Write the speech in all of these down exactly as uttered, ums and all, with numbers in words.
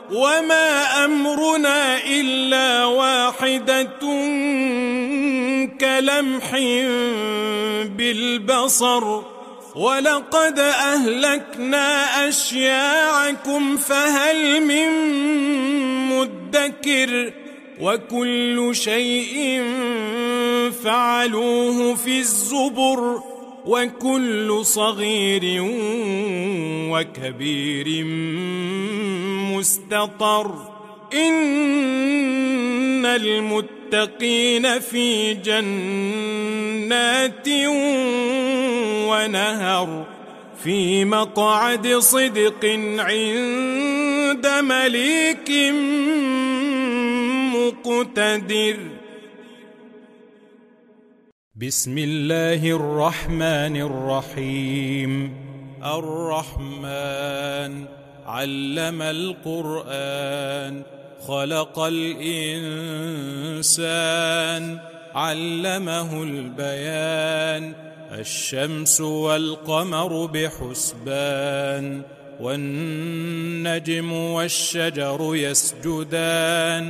وما أمرنا إلا واحدة كلمح بالبصر ولقد أهلكنا أشياعكم فهل من مدكر وكل شيء فعلوه في الزبر وكل صغير وكبير مستطر إن المتقين في جنات ونهر في مقعد صدق عند مليك مقتدر. بسم الله الرحمن الرحيم. الرحمن علم القرآن خلق الإنسان علمه البيان الشمس والقمر بحسبان والنجم والشجر يسجدان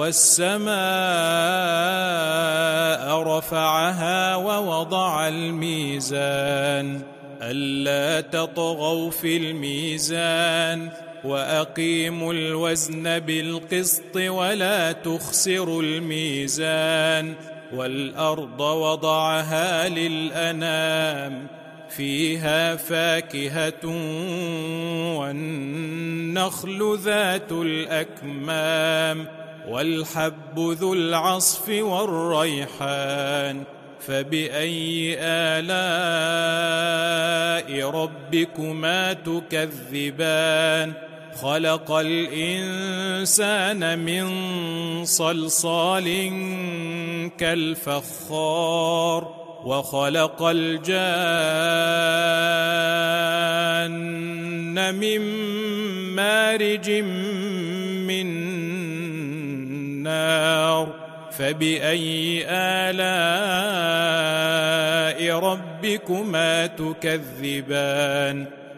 والسماء رفعها ووضع الميزان ألا تطغوا في الميزان وأقيموا الوزن بالقسط ولا تخسروا الميزان والأرض وضعها للأنام فيها فاكهة والنخل ذات الأكمام والحب ذو العصف والريحان فبأي آلاء ربكما تكذبان خلق الإنسان من صلصال كالفخار وخلق الجان من مارج من نار فبأي آلاء ربكما تكذبان